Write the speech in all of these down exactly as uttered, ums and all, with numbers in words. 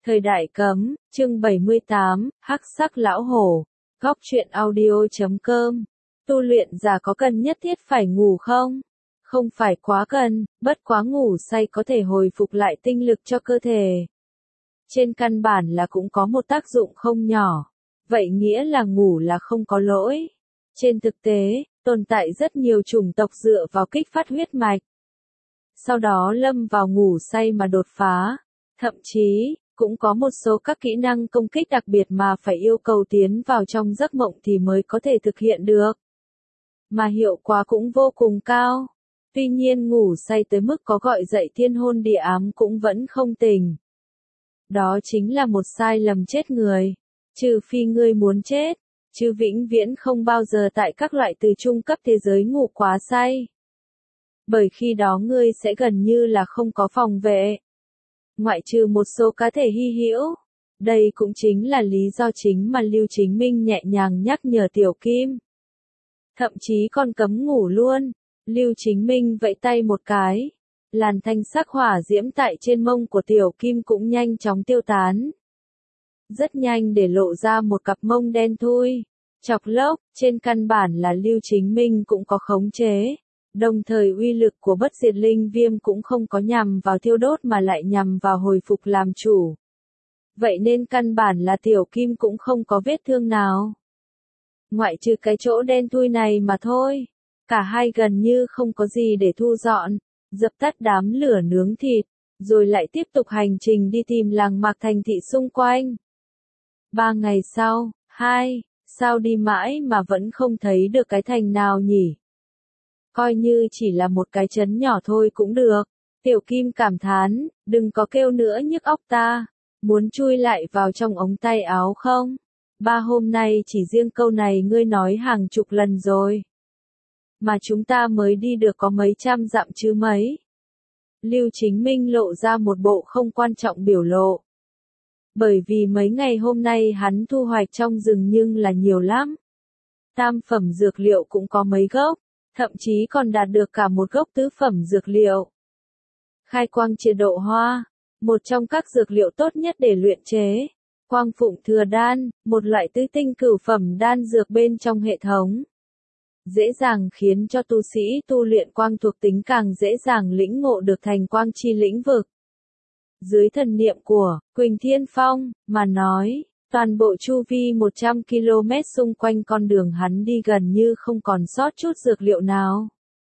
Thời đại cấm, chương bảy mươi tám, Hắc sắc lão hổ, góc truyện audio chấm com. Tu luyện giả có cần nhất thiết phải ngủ không? Không phải quá cần, bất quá ngủ say có thể hồi phục lại tinh lực cho cơ thể. Trên căn bản là cũng có một tác dụng không nhỏ. Vậy nghĩa là ngủ là không có lỗi. Trên thực tế, tồn tại rất nhiều chủng tộc dựa vào kích phát huyết mạch. Sau đó lâm vào ngủ say mà đột phá. Thậm chí, cũng có một số các kỹ năng công kích đặc biệt mà phải yêu cầu tiến vào trong giấc mộng thì mới có thể thực hiện được. Mà hiệu quả cũng vô cùng cao. Tuy nhiên ngủ say tới mức có gọi dậy thiên hôn địa ám cũng vẫn không tỉnh. Đó chính là một sai lầm chết người. Trừ phi ngươi muốn chết, chứ vĩnh viễn không bao giờ tại các loại từ trung cấp thế giới ngủ quá say. Bởi khi đó ngươi sẽ gần như là không có phòng vệ. Ngoại trừ một số cá thể hy hữu. Đây cũng chính là lý do chính mà Lưu Chính Minh nhẹ nhàng nhắc nhở Tiểu Kim. Thậm chí còn cấm ngủ luôn. Lưu Chính Minh vẫy tay một cái. Làn thanh sắc hỏa diễm tại trên mông của Tiểu Kim cũng nhanh chóng tiêu tán. Rất nhanh để lộ ra một cặp mông đen thui. Chọc lốc, trên căn bản là Lưu Chính Minh cũng có khống chế. Đồng thời uy lực của bất diệt linh viêm cũng không có nhằm vào thiêu đốt mà lại nhằm vào hồi phục làm chủ. Vậy nên căn bản là Tiểu Kim cũng không có vết thương nào. Ngoại trừ cái chỗ đen thui này mà thôi. Cả hai gần như không có gì để thu dọn, dập tắt đám lửa nướng thịt, rồi lại tiếp tục hành trình đi tìm làng mạc thành thị xung quanh. Ba ngày sau, hai, sao đi mãi mà vẫn không thấy được cái thành nào nhỉ? Coi như chỉ là một cái trấn nhỏ thôi cũng được. Tiểu Kim cảm thán, đừng có kêu nữa nhức óc ta. Muốn chui lại vào trong ống tay áo không? Ba hôm nay chỉ riêng câu này ngươi nói hàng chục lần rồi. Mà chúng ta mới đi được có mấy trăm dặm chứ mấy. Lưu Chính Minh lộ ra một bộ không quan trọng biểu lộ. Bởi vì mấy ngày hôm nay hắn thu hoạch trong rừng nhưng là nhiều lắm. Tam phẩm dược liệu cũng có mấy gốc. Thậm chí còn đạt được cả một gốc tứ phẩm dược liệu. Khai quang triệt độ hoa, một trong các dược liệu tốt nhất để luyện chế. Quang phụng thừa đan, một loại tứ tinh cửu phẩm đan dược bên trong hệ thống. Dễ dàng khiến cho tu sĩ tu luyện quang thuộc tính càng dễ dàng lĩnh ngộ được thành quang chi lĩnh vực. Dưới thần niệm của Quỳnh Thiên Phong mà nói. Toàn bộ chu vi một trăm ki lô mét xung quanh con đường hắn đi gần như không còn sót chút dược liệu nào.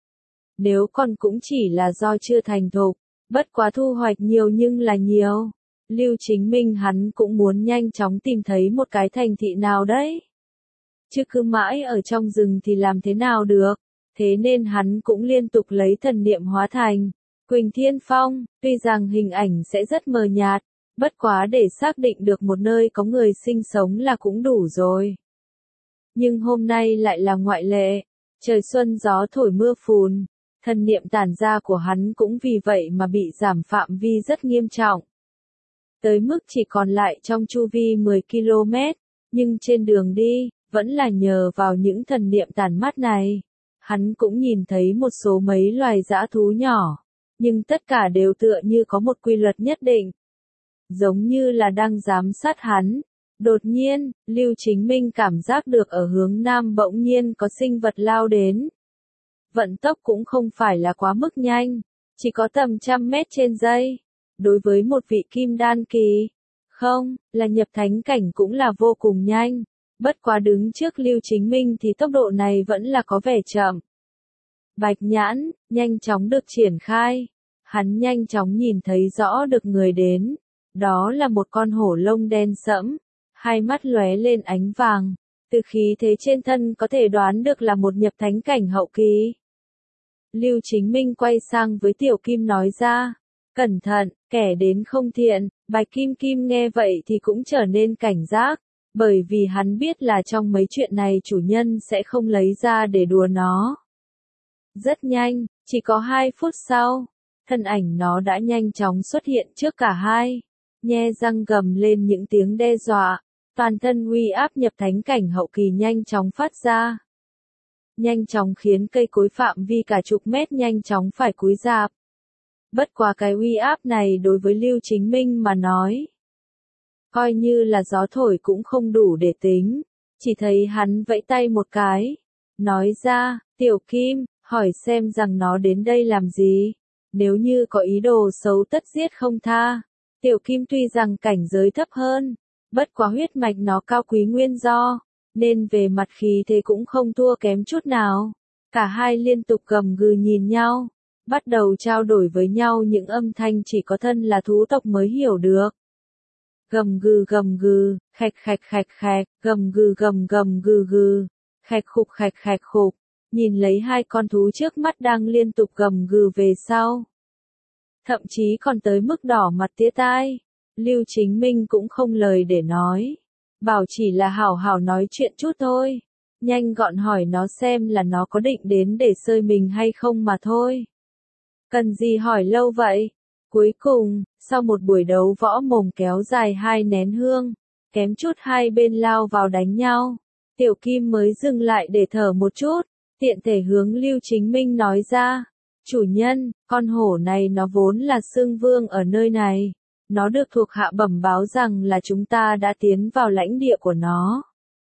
Nếu còn cũng chỉ là do chưa thành thục, bất quá thu hoạch nhiều nhưng là nhiều. Lưu Chính Minh hắn cũng muốn nhanh chóng tìm thấy một cái thành thị nào đấy. Chứ cứ mãi ở trong rừng thì làm thế nào được, thế nên hắn cũng liên tục lấy thần niệm hóa thành Quỳnh Thiên Phong, tuy rằng hình ảnh sẽ rất mờ nhạt. Bất quá để xác định được một nơi có người sinh sống là cũng đủ rồi. Nhưng hôm nay lại là ngoại lệ. Trời xuân gió thổi mưa phùn. Thần niệm tản ra của hắn cũng vì vậy mà bị giảm phạm vi rất nghiêm trọng. Tới mức chỉ còn lại trong chu vi mười ki lô mét. Nhưng trên đường đi, vẫn là nhờ vào những thần niệm tản mát này. Hắn cũng nhìn thấy một số mấy loài dã thú nhỏ. Nhưng tất cả đều tựa như có một quy luật nhất định. Giống như là đang giám sát hắn. Đột nhiên, Lưu Chính Minh cảm giác được ở hướng nam bỗng nhiên có sinh vật lao đến. Vận tốc cũng không phải là quá mức nhanh, chỉ có tầm trăm mét trên giây. Đối với một vị kim đan kỳ, không, là nhập thánh cảnh cũng là vô cùng nhanh. Bất quá đứng trước Lưu Chính Minh thì tốc độ này vẫn là có vẻ chậm. Bạch nhãn, nhanh chóng được triển khai. Hắn nhanh chóng nhìn thấy rõ được người đến. Đó là một con hổ lông đen sẫm, hai mắt lóe lên ánh vàng, từ khí thế trên thân có thể đoán được là một nhập thánh cảnh hậu kỳ. Lưu Chính Minh quay sang với Tiểu Kim nói ra, cẩn thận, kẻ đến không thiện. Bạch Kim Kim nghe vậy thì cũng trở nên cảnh giác, bởi vì hắn biết là trong mấy chuyện này chủ nhân sẽ không lấy ra để đùa nó. Rất nhanh, chỉ có hai phút sau, thân ảnh nó đã nhanh chóng xuất hiện trước cả hai. Nhe răng gầm lên những tiếng đe dọa, toàn thân uy áp nhập thánh cảnh hậu kỳ nhanh chóng phát ra. Nhanh chóng khiến cây cối phạm vi cả chục mét nhanh chóng phải cúi rạp. Bất quá cái uy áp này đối với Lưu Chính Minh mà nói, coi như là gió thổi cũng không đủ để tính. Chỉ thấy hắn vẫy tay một cái, nói ra, Tiểu Kim, hỏi xem rằng nó đến đây làm gì, nếu như có ý đồ xấu tất giết không tha. Tiểu Kim tuy rằng cảnh giới thấp hơn, bất quá huyết mạch nó cao quý nguyên do, nên về mặt khí thế cũng không thua kém chút nào. Cả hai liên tục gầm gừ nhìn nhau, bắt đầu trao đổi với nhau những âm thanh chỉ có thân là thú tộc mới hiểu được. Gầm gừ gầm gừ, khạch khạch khạch khạch, gầm gừ gầm gầm gừ gừ, khạch khục khạch khạch khục, nhìn lấy hai con thú trước mắt đang liên tục gầm gừ về sau. Thậm chí còn tới mức đỏ mặt tía tai, Lưu Chính Minh cũng không lời để nói, bảo chỉ là hảo hảo nói chuyện chút thôi, nhanh gọn hỏi nó xem là nó có định đến để sơi mình hay không mà thôi. Cần gì hỏi lâu vậy? Cuối cùng, sau một buổi đấu võ mồm kéo dài hai nén hương, kém chút hai bên lao vào đánh nhau, Tiểu Kim mới dừng lại để thở một chút, tiện thể hướng Lưu Chính Minh nói ra, chủ nhân, con hổ này nó vốn là xương vương ở nơi này, nó được thuộc hạ bẩm báo rằng là chúng ta đã tiến vào lãnh địa của nó,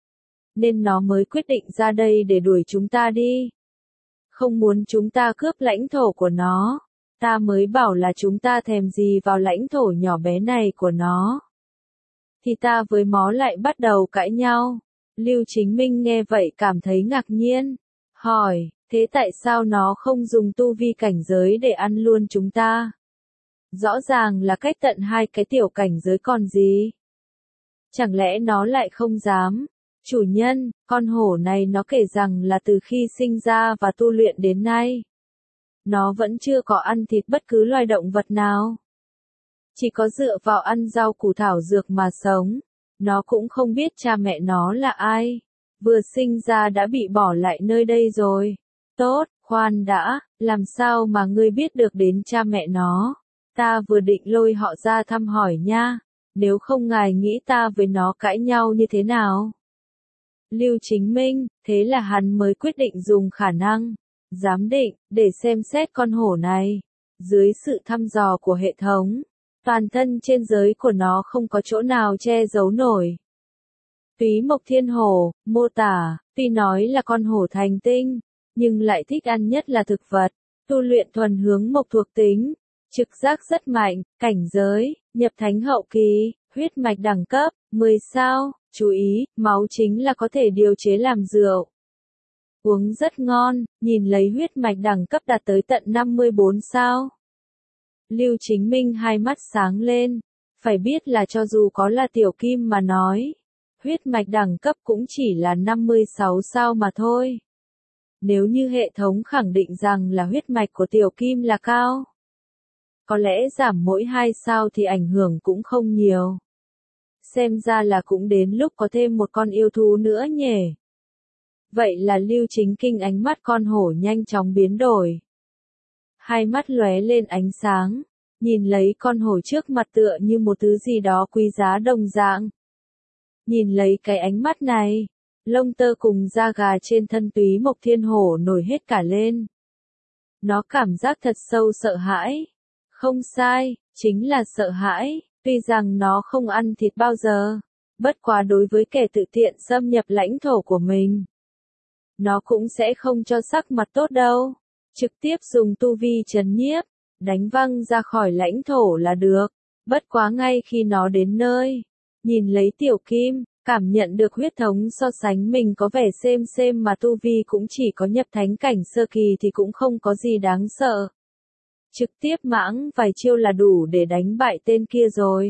nên nó mới quyết định ra đây để đuổi chúng ta đi. Không muốn chúng ta cướp lãnh thổ của nó. Ta mới bảo là chúng ta thèm gì vào lãnh thổ nhỏ bé này của nó. Thì ta với mó lại bắt đầu cãi nhau. Lưu Chính Minh nghe vậy cảm thấy ngạc nhiên. Hỏi, thế tại sao nó không dùng tu vi cảnh giới để ăn luôn chúng ta? Rõ ràng là cách tận hai cái tiểu cảnh giới còn gì? Chẳng lẽ nó lại không dám? Chủ nhân, con hổ này nó kể rằng là từ khi sinh ra và tu luyện đến nay, nó vẫn chưa có ăn thịt bất cứ loài động vật nào. Chỉ có dựa vào ăn rau củ thảo dược mà sống. Nó cũng không biết cha mẹ nó là ai. Vừa sinh ra đã bị bỏ lại nơi đây rồi. Tốt, khoan đã, làm sao mà ngươi biết được đến cha mẹ nó? Ta vừa định lôi họ ra thăm hỏi nha. Nếu không ngài nghĩ ta với nó cãi nhau như thế nào? Lưu Chính Minh, thế là hắn mới quyết định dùng khả năng giám định, để xem xét con hổ này. Dưới sự thăm dò của hệ thống, toàn thân trên giới của nó không có chỗ nào che giấu nổi. Túy Mộc Thiên Hổ, mô tả, tuy nói là con hổ thành tinh, nhưng lại thích ăn nhất là thực vật, tu luyện thuần hướng mộc thuộc tính, trực giác rất mạnh, cảnh giới, nhập thánh hậu kỳ, huyết mạch đẳng cấp, mười sao, chú ý, máu chính là có thể điều chế làm rượu. Uống rất ngon, nhìn lấy huyết mạch đẳng cấp đạt tới tận năm mươi bốn sao. Lưu Chính Minh hai mắt sáng lên, phải biết là cho dù có là Tiểu Kim mà nói, huyết mạch đẳng cấp cũng chỉ là năm mươi sáu sao mà thôi. Nếu như hệ thống khẳng định rằng là huyết mạch của Tiểu Kim là cao, có lẽ giảm mỗi hai sao thì ảnh hưởng cũng không nhiều. Xem ra là cũng đến lúc có thêm một con yêu thú nữa nhỉ. Vậy là Lưu Chính Kinh ánh mắt con hổ nhanh chóng biến đổi. Hai mắt lóe lên ánh sáng, nhìn lấy con hổ trước mặt tựa như một thứ gì đó quý giá đồng dạng. Nhìn lấy cái ánh mắt này, lông tơ cùng da gà trên thân Túy Mộc Thiên Hổ nổi hết cả lên. Nó cảm giác thật sâu sợ hãi. Không sai, chính là sợ hãi, tuy rằng nó không ăn thịt bao giờ. Bất quá đối với kẻ tự tiện xâm nhập lãnh thổ của mình, nó cũng sẽ không cho sắc mặt tốt đâu. Trực tiếp dùng tu vi trấn nhiếp, đánh văng ra khỏi lãnh thổ là được. Bất quá ngay khi nó đến nơi, nhìn lấy Tiểu Kim, cảm nhận được huyết thống so sánh mình có vẻ xem xem mà tu vi cũng chỉ có nhập thánh cảnh sơ kỳ thì cũng không có gì đáng sợ. Trực tiếp mãng vài chiêu là đủ để đánh bại tên kia rồi.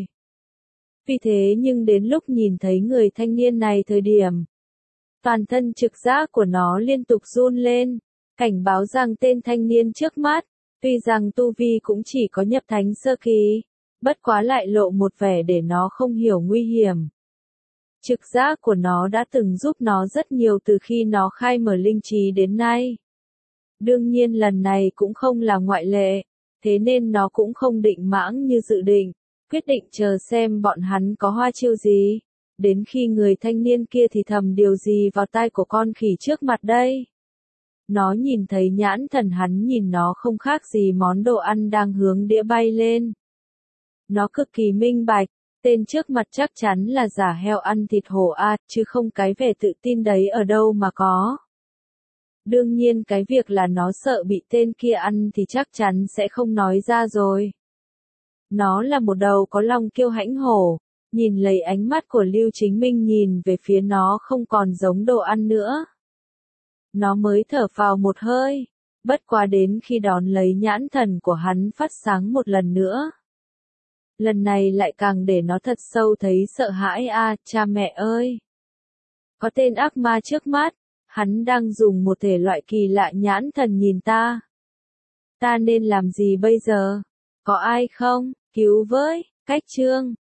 Vì thế nhưng đến lúc nhìn thấy người thanh niên này thời điểm, toàn thân trực giác của nó liên tục run lên, cảnh báo rằng tên thanh niên trước mắt, tuy rằng tu vi cũng chỉ có nhập thánh sơ kỳ, bất quá lại lộ một vẻ để nó không hiểu nguy hiểm. Trực giác của nó đã từng giúp nó rất nhiều từ khi nó khai mở linh trí đến nay. Đương nhiên lần này cũng không là ngoại lệ, thế nên nó cũng không định mãng như dự định, quyết định chờ xem bọn hắn có hoa chiêu gì. Đến khi người thanh niên kia thì thầm điều gì vào tai của con khỉ trước mặt đây. Nó nhìn thấy nhãn thần hắn nhìn nó không khác gì món đồ ăn đang hướng đĩa bay lên. Nó cực kỳ minh bạch, Tên trước mặt chắc chắn là giả heo ăn thịt hổ a, chứ không cái vẻ tự tin đấy ở đâu mà có. Đương nhiên cái việc là nó sợ bị tên kia ăn thì chắc chắn sẽ không nói ra rồi. Nó là một đầu có lòng kiêu hãnh hổ, nhìn lấy ánh mắt của Lưu Chính Minh nhìn về phía nó không còn giống đồ ăn nữa. Nó mới thở phào một hơi, bất quá đến khi đón lấy nhãn thần của hắn phát sáng một lần nữa. Lần này lại càng để nó thật sâu thấy sợ hãi a, cha mẹ ơi. Có tên ác ma trước mắt, hắn đang dùng một thể loại kỳ lạ nhãn thần nhìn ta. Ta nên làm gì bây giờ? Có ai không? Cứu với, cách chương.